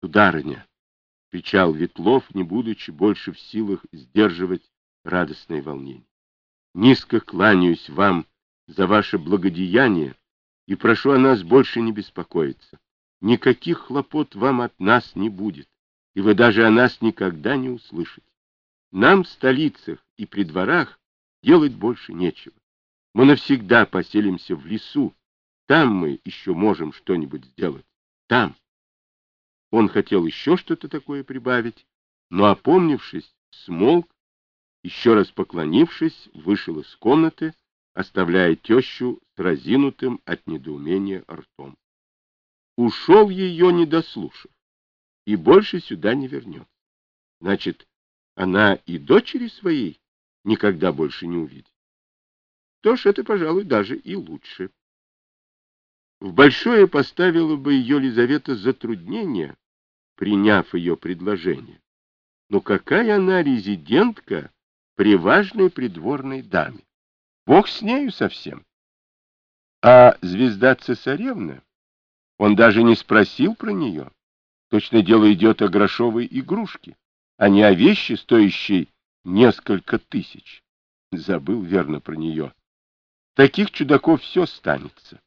Сударыня, — кричал Ветлов, не будучи больше в силах сдерживать радостное волнение, — низко кланяюсь вам за ваше благодеяние и прошу о нас больше не беспокоиться. Никаких хлопот вам от нас не будет, и вы даже о нас никогда не услышите. Нам в столицах и при дворах делать больше нечего. Мы навсегда поселимся в лесу. Там мы еще можем что-нибудь сделать. Там. Он хотел еще что-то такое прибавить, но, опомнившись, смолк, еще раз поклонившись, вышел из комнаты, оставляя тещу с разинутым от недоумения ртом. Ушел ее, не дослушав, и больше сюда не вернется. Значит, она и дочери своей никогда больше не увидит. Что ж, это, пожалуй, даже и лучше. В большое поставила бы ее Лизавета затруднение, приняв ее предложение. Но какая она резидентка при важной придворной даме? Бог с нею совсем. А звезда-цесаревна, он даже не спросил про нее. Точно дело идет о грошовой игрушке, а не о вещи, стоящей несколько тысяч. Забыл верно про нее. Таких чудаков все станется.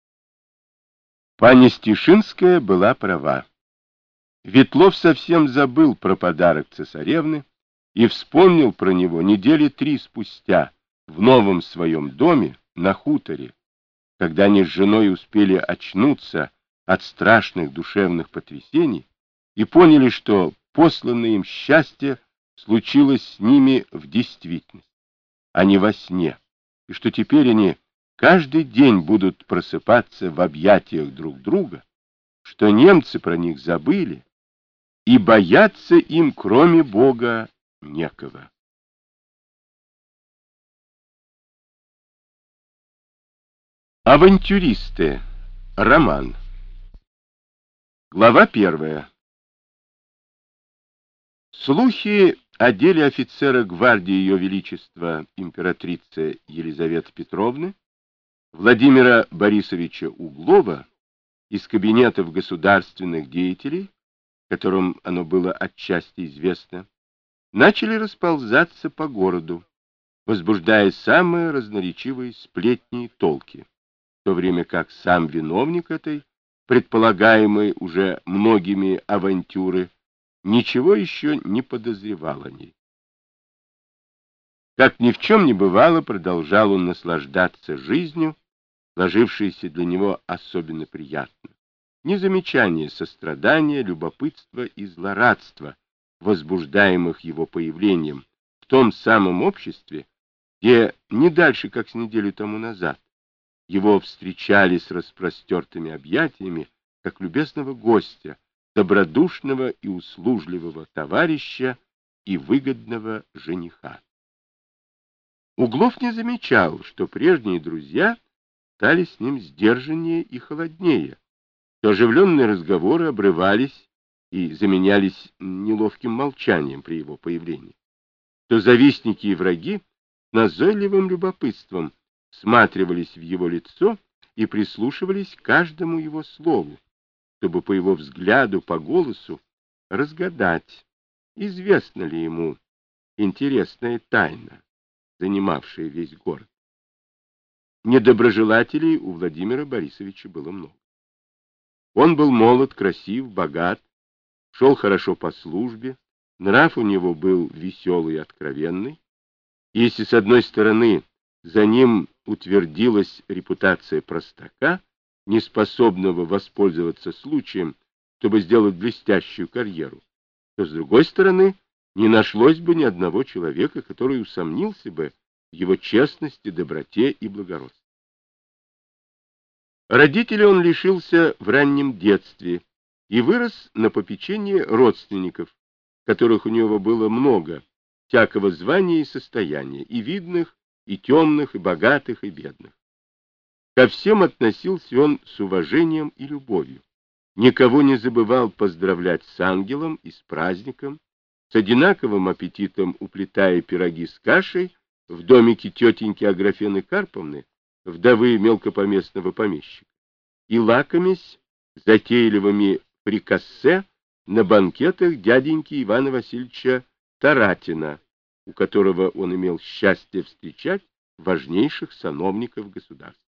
Паня Стишинская была права. Ветлов совсем забыл про подарок цесаревны и вспомнил про него недели 3 спустя в новом своем доме на хуторе, когда они с женой успели очнуться от страшных душевных потрясений и поняли, что посланное им счастье случилось с ними в действительности, а не во сне, и что теперь они каждый день будут просыпаться в объятиях друг друга, что немцы про них забыли, и бояться им, кроме Бога, некого. Авантюристы. Роман. Глава 1. Слухи о деле офицера гвардии Ее Величества императрицы Елизаветы Петровны Владимира Борисовича Углова из кабинетов государственных деятелей, которым оно было отчасти известно, начали расползаться по городу, возбуждая самые разноречивые сплетни и толки, в то время как сам виновник этой, предполагаемой уже многими авантюры, ничего еще не подозревал о ней. Как ни в чем не бывало, продолжал он наслаждаться жизнью, сложившейся для него особенно приятно, не замечая сострадания, любопытства и злорадства, возбуждаемых его появлением в том самом обществе, где не дальше, как с неделю тому назад, его встречали с распростертыми объятиями, как любезного гостя, добродушного и услужливого товарища и выгодного жениха. Углов не замечал, что прежние друзья стали с ним сдержаннее и холоднее, что оживленные разговоры обрывались и заменялись неловким молчанием при его появлении, что завистники и враги назойливым любопытством всматривались в его лицо и прислушивались к каждому его слову, чтобы по его взгляду, по голосу разгадать, известна ли ему интересная тайна, занимавшая весь город. Недоброжелателей у Владимира Борисовича было много. Он был молод, красив, богат, шел хорошо по службе, нрав у него был веселый и откровенный. Если с одной стороны за ним утвердилась репутация простака, неспособного воспользоваться случаем, чтобы сделать блестящую карьеру, то, с другой стороны, не нашлось бы ни одного человека, который усомнился бы в его честности, доброте и благородстве. Родителей он лишился в раннем детстве и вырос на попечении родственников, которых у него было много, всякого звания и состояния, и видных, и темных, и богатых, и бедных. Ко всем относился он с уважением и любовью, никого не забывал поздравлять с ангелом и с праздником, с одинаковым аппетитом уплетая пироги с кашей в домике тетеньки Аграфены Карповны, вдовы мелкопоместного помещика, и лакомясь затейливыми фрикассе на банкетах дяденьки Ивана Васильевича Таратина, у которого он имел счастье встречать важнейших сановников государства.